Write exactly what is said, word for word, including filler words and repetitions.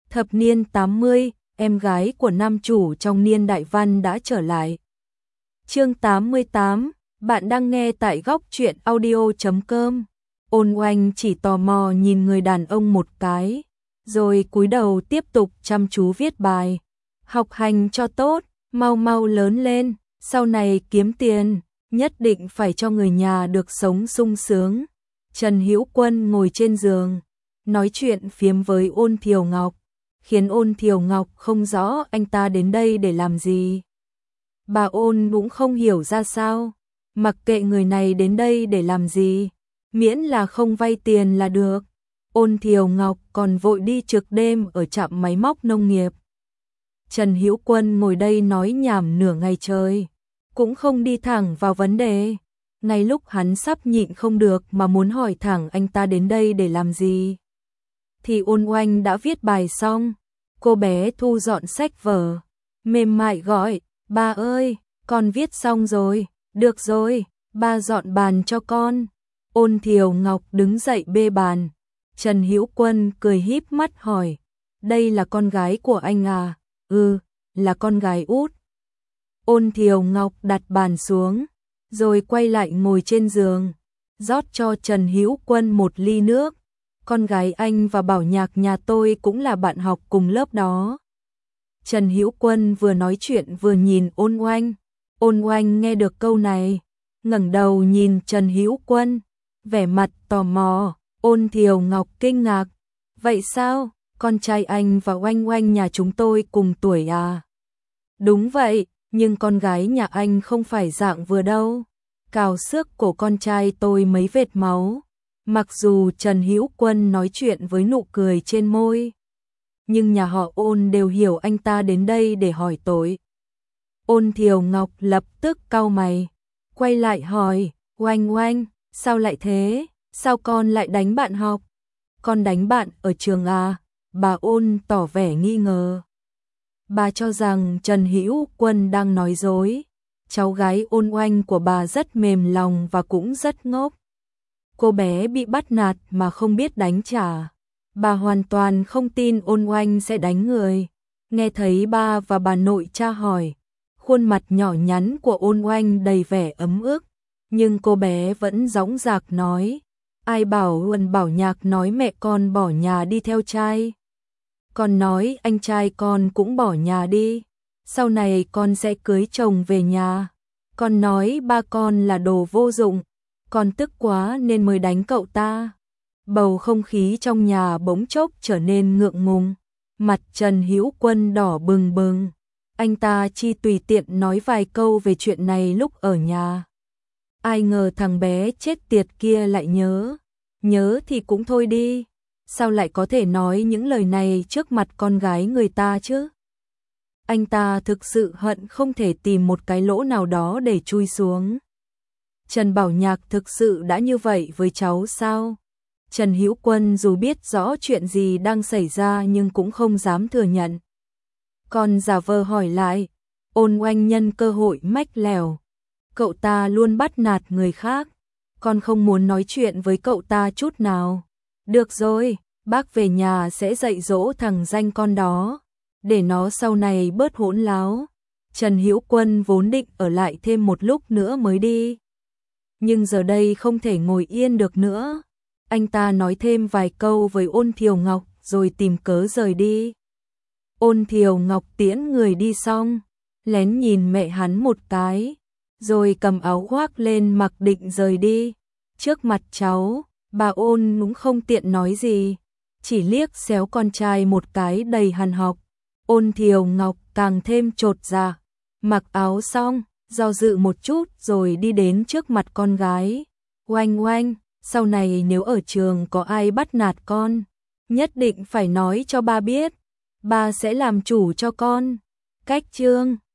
Thập niên tám mươi, em gái của nam chủ trong niên đại văn đã trở lại. Chương tám mươi tám, bạn đang nghe tại góc truyện audio chấm com. Ôn Oanh chỉ tò mò nhìn người đàn ông một cái, rồi cúi đầu tiếp tục chăm chú viết bài. Học hành cho tốt, mau mau lớn lên, sau này kiếm tiền, nhất định phải cho người nhà được sống sung sướng. Trần Hữu Quân ngồi trên giường, nói chuyện phiếm với Ôn Thiều Ngọc, khiến Ôn Thiều Ngọc không rõ anh ta đến đây để làm gì. Bà Ôn cũng không hiểu ra sao, mặc kệ người này đến đây để làm gì, miễn là không vay tiền là được. Ôn Thiều Ngọc còn vội đi trực đêm ở trạm máy móc nông nghiệp. Trần Hữu Quân ngồi đây nói nhảm nửa ngày trời, cũng không đi thẳng vào vấn đề. Ngay lúc hắn sắp nhịn không được mà muốn hỏi thẳng anh ta đến đây để làm gì, thì Ôn Oanh đã viết bài xong. Cô bé thu dọn sách vở, mềm mại gọi, ba ơi, con viết xong rồi, được rồi, ba dọn bàn cho con. Ôn Thiều Ngọc đứng dậy bê bàn. Trần Hữu Quân cười híp mắt hỏi, đây là con gái của anh à? Ừ, là con gái út. Ôn Thiều Ngọc đặt bàn xuống, rồi quay lại ngồi trên giường, rót cho Trần Hữu Quân một ly nước. Con gái anh và Bảo Nhạc nhà tôi cũng là bạn học cùng lớp đó. Trần Hữu Quân vừa nói chuyện vừa nhìn Ôn Oanh. Ôn Oanh nghe được câu này, ngẩng đầu nhìn Trần Hữu Quân, vẻ mặt tò mò. Ôn Thiều Ngọc kinh ngạc, vậy sao, con trai anh và Oanh Oanh nhà chúng tôi cùng tuổi à? Đúng vậy, nhưng con gái nhà anh không phải dạng vừa đâu, cào xước cổ con trai tôi mấy vệt máu. Mặc dù Trần Hữu Quân nói chuyện với nụ cười trên môi, nhưng nhà họ Ôn đều hiểu anh ta đến đây để hỏi tội. Ôn Thiều Ngọc lập tức cau mày, quay lại hỏi, Oanh Oanh, sao lại thế? Sao con lại đánh bạn học? Con đánh bạn ở trường à? Bà Ôn tỏ vẻ nghi ngờ. Bà cho rằng Trần Hữu Quân đang nói dối. Cháu gái Ôn Oanh của bà rất mềm lòng và cũng rất ngốc. Cô bé bị bắt nạt mà không biết đánh trả. Bà hoàn toàn không tin Ôn Oanh sẽ đánh người. Nghe thấy ba và bà nội tra hỏi, khuôn mặt nhỏ nhắn của Ôn Oanh đầy vẻ ấm ức, nhưng cô bé vẫn dõng dạc nói, ai bảo Uẩn Bảo Nhạc nói mẹ con bỏ nhà đi theo trai. Con nói anh trai con cũng bỏ nhà đi, sau này con sẽ cưới chồng về nhà. Con nói ba con là đồ vô dụng, con tức quá nên mới đánh cậu ta. Bầu không khí trong nhà bỗng chốc trở nên ngượng ngùng, mặt Trần Hữu Quân đỏ bừng bừng. Anh ta chỉ tùy tiện nói vài câu về chuyện này lúc ở nhà. Ai ngờ thằng bé chết tiệt kia lại nhớ. Nhớ thì cũng thôi đi, sao lại có thể nói những lời này trước mặt con gái người ta chứ? Anh ta thực sự hận không thể tìm một cái lỗ nào đó để chui xuống. Trần Bảo Nhạc thực sự đã như vậy với cháu sao? Trần Hữu Quân dù biết rõ chuyện gì đang xảy ra nhưng cũng không dám thừa nhận. Còn giả vờ hỏi lại, Ôn Oanh nhân cơ hội mách lèo. Cậu ta luôn bắt nạt người khác, con không muốn nói chuyện với cậu ta chút nào. Được rồi, bác về nhà sẽ dạy dỗ thằng danh con đó, để nó sau này bớt hỗn láo. Trần Hữu Quân vốn định ở lại thêm một lúc nữa mới đi, nhưng giờ đây không thể ngồi yên được nữa. Anh ta nói thêm vài câu với Ôn Thiều Ngọc rồi tìm cớ rời đi. Ôn Thiều Ngọc tiễn người đi xong, lén nhìn mẹ hắn một cái, rồi cầm áo khoác lên mặc định rời đi. Trước mặt cháu, bà Ôn cũng không tiện nói gì, chỉ liếc xéo con trai một cái đầy hằn học. Ôn Thiều Ngọc càng thêm chột dạ, mặc áo xong, do dự một chút rồi đi đến trước mặt con gái. Oanh Oanh, sau này nếu ở trường có ai bắt nạt con, nhất định phải nói cho ba biết, ba sẽ làm chủ cho con. Cách chương